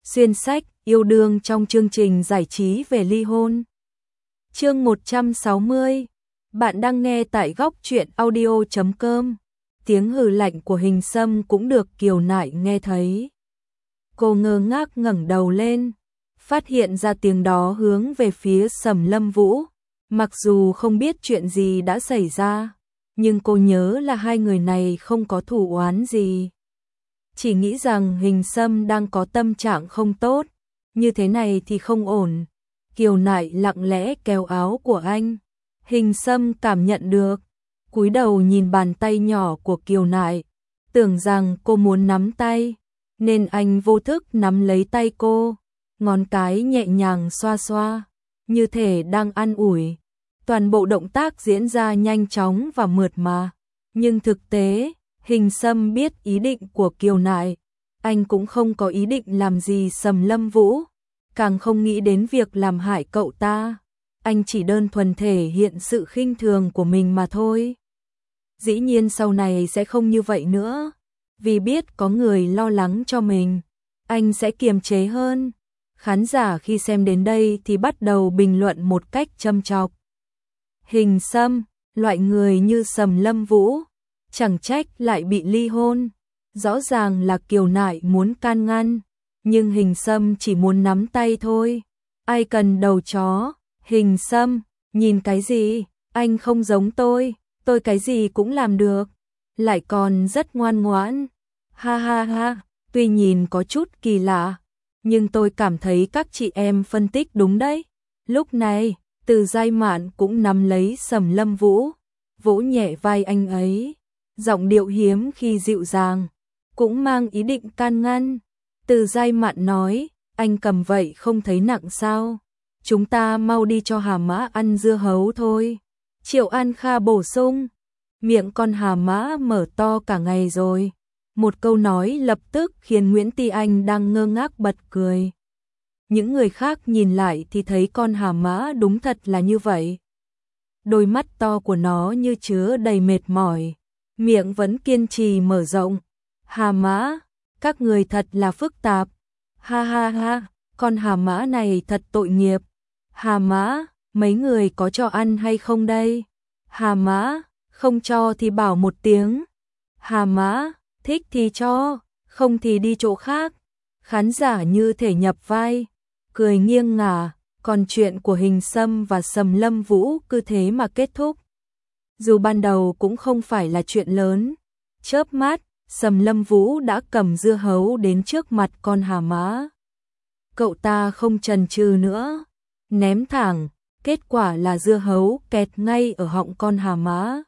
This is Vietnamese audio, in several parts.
Xuyên sách, yêu đương trong chương trình giải trí về ly hôn. Chương 160. Bạn đang nghe tại góc truyện audio.com. Tiếng hừ lạnh của Hình Sâm cũng được Kiều Nại nghe thấy. Cô ngơ ngác ngẩng đầu lên, phát hiện ra tiếng đó hướng về phía Sầm Lâm Vũ. Mặc dù không biết chuyện gì đã xảy ra, nhưng cô nhớ là hai người này không có thù oán gì. Chỉ nghĩ rằng Hình Sâm đang có tâm trạng không tốt, như thế này thì không ổn. Kiều Nại lặng lẽ kéo áo của anh. Hình Sâm cảm nhận được, cúi đầu nhìn bàn tay nhỏ của Kiều Nại, tưởng rằng cô muốn nắm tay, nên anh vô thức nắm lấy tay cô, ngón cái nhẹ nhàng xoa xoa, như thể đang an ủi. Toàn bộ động tác diễn ra nhanh chóng và mượt mà, nhưng thực tế, Hình Sâm biết ý định của Kiều Nại, anh cũng không có ý định làm gì Sầm Lâm Vũ, càng không nghĩ đến việc làm hại cậu ta. Anh chỉ đơn thuần thể hiện sự khinh thường của mình mà thôi. Dĩ nhiên sau này sẽ không như vậy nữa, vì biết có người lo lắng cho mình, anh sẽ kiềm chế hơn. Khán giả khi xem đến đây thì bắt đầu bình luận một cách châm chọc. Hình Sâm, loại người như Sầm Lâm Vũ, chẳng trách lại bị ly hôn. Rõ ràng là Kiều Nại muốn can ngăn, nhưng Hình Sâm chỉ muốn nắm tay thôi. Ai cần đầu chó. Hình Sâm, nhìn cái gì, anh không giống tôi cái gì cũng làm được, lại còn rất ngoan ngoãn. Ha ha ha, tuy nhìn có chút kỳ lạ, nhưng tôi cảm thấy các chị em phân tích đúng đấy. Lúc này, Từ Giai Mạn cũng nắm lấy Sầm Lâm Vũ, vỗ nhẹ vai anh ấy, giọng điệu hiếm khi dịu dàng, cũng mang ý định can ngăn. Từ Giai Mạn nói, anh cầm vậy không thấy nặng sao? Chúng ta mau đi cho Hà Mã ăn dưa hấu thôi. Triệu An Kha bổ sung, miệng con Hà Mã mở to cả ngày rồi. Một câu nói lập tức khiến Nguyễn Ti Anh đang ngơ ngác bật cười. Những người khác nhìn lại thì thấy con Hà Mã đúng thật là như vậy. Đôi mắt to của nó như chứa đầy mệt mỏi, miệng vẫn kiên trì mở rộng. Hà Mã, các người thật là phức tạp. Ha ha ha, con Hà Mã này thật tội nghiệp. Hà Mã, mấy người có cho ăn hay không đây? Hà Mã, không cho thì bảo một tiếng. Hà Mã, thích thì cho, không thì đi chỗ khác. Khán giả như thể nhập vai, cười nghiêng ngả, còn chuyện của Hình Sâm và Sầm Lâm Vũ cứ thế mà kết thúc. Dù ban đầu cũng không phải là chuyện lớn, chớp mắt, Sầm Lâm Vũ đã cầm dưa hấu đến trước mặt con Hà Mã. Cậu ta không chần chừ nữa, ném thẳng, kết quả là dưa hấu kẹt ngay ở họng con Hà Mã.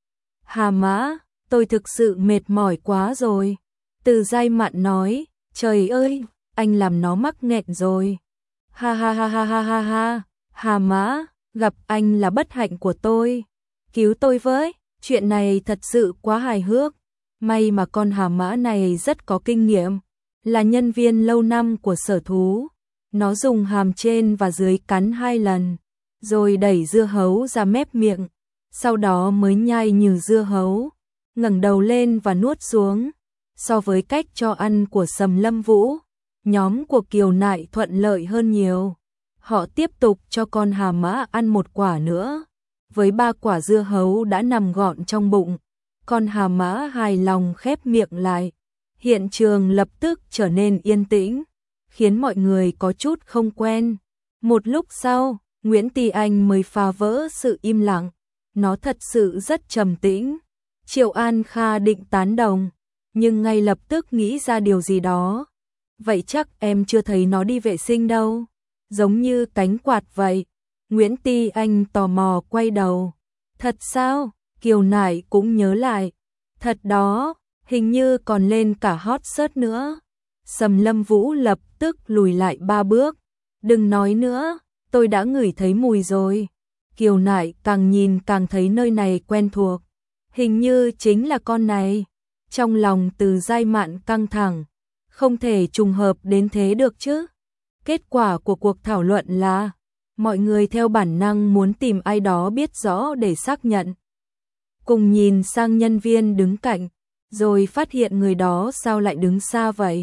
Hà Mã, tôi thực sự mệt mỏi quá rồi. Từ Giai Mạn nói, trời ơi, anh làm nó mắc nghẹn rồi. Ha ha ha ha ha ha ha, Hà Mã, gặp anh là bất hạnh của tôi. Cứu tôi với, chuyện này thật sự quá hài hước. May mà con Hà Mã này rất có kinh nghiệm, là nhân viên lâu năm của sở thú. Nó dùng hàm trên và dưới cắn 2 lần, rồi đẩy dưa hấu ra mép miệng, sau đó mới nhai như dưa hấu, ngẩng đầu lên và nuốt xuống. So với cách cho ăn của Sầm Lâm Vũ, nhóm của Kiều Nại thuận lợi hơn nhiều. Họ tiếp tục cho con Hà Mã ăn một quả nữa, với 3 quả dưa hấu đã nằm gọn trong bụng. Con Hà Mã hài lòng khép miệng lại. Hiện trường lập tức trở nên yên tĩnh, khiến mọi người có chút không quen. Một lúc sau, Nguyễn Ti Anh mới phá vỡ sự im lặng. Nó thật sự rất trầm tĩnh. Triệu An Kha định tán đồng, nhưng ngay lập tức nghĩ ra điều gì đó. Vậy chắc em chưa thấy nó đi vệ sinh đâu. Giống như cánh quạt vậy. Nguyễn Ti Anh tò mò quay đầu. Thật sao? Kiều Nại cũng nhớ lại. Thật đó, hình như còn lên cả hot search nữa. Sầm Lâm Vũ lập tức lùi lại 3 bước. Đừng nói nữa, tôi đã ngửi thấy mùi rồi. Kiều Nại càng nhìn càng thấy nơi này quen thuộc. Hình như chính là con này. Trong lòng Từ Giai Mạn căng thẳng. Không thể trùng hợp đến thế được chứ. Kết quả của cuộc thảo luận là mọi người theo bản năng muốn tìm ai đó biết rõ để xác nhận. Cùng nhìn sang nhân viên đứng cạnh, rồi phát hiện người đó sao lại đứng xa vậy.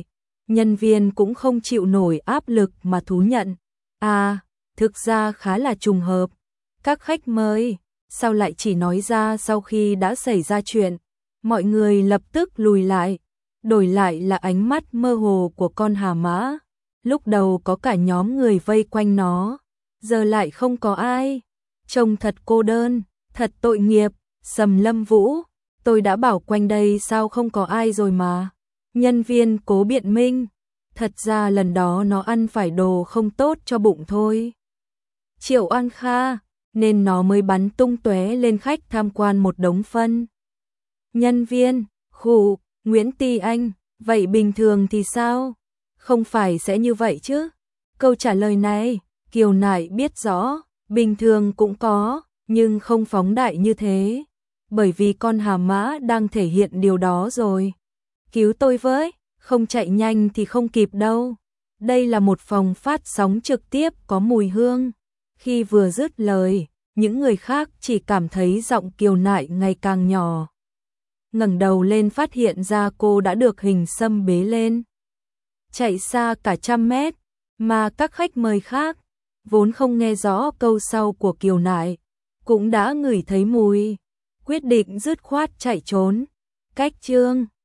Nhân viên cũng không chịu nổi áp lực mà thú nhận. À, thực ra khá là trùng hợp. Các khách mời, sao lại chỉ nói ra sau khi đã xảy ra chuyện? Mọi người lập tức lùi lại, đổi lại là ánh mắt mơ hồ của con hà mã. Lúc đầu có cả nhóm người vây quanh nó, giờ lại không có ai. Trông thật cô đơn, thật tội nghiệp. Sầm Lâm Vũ, tôi đã bảo quanh đây sao không có ai rồi mà. Nhân viên cố biện minh, thật ra lần đó nó ăn phải đồ không tốt cho bụng thôi. Triệu An Kha, nên nó mới bắn tung tóe lên khách tham quan một đống phân. Nhân viên, khụ, Nguyễn Ti Anh, vậy bình thường thì sao? Không phải sẽ như vậy chứ? Câu trả lời này, Kiều Nại biết rõ, bình thường cũng có, nhưng không phóng đại như thế. Bởi vì con hà mã đang thể hiện điều đó rồi. Cứu tôi với, không chạy nhanh thì không kịp đâu. Đây là một phòng phát sóng trực tiếp có mùi hương. Khi vừa dứt lời, những người khác chỉ cảm thấy giọng Kiều Nại ngày càng nhỏ. Ngẩng đầu lên phát hiện ra cô đã được Hình Sâm bế lên. Chạy xa cả 100 mét, mà các khách mời khác, vốn không nghe rõ câu sau của Kiều Nại, cũng đã ngửi thấy mùi, quyết định dứt khoát chạy trốn. Cách chương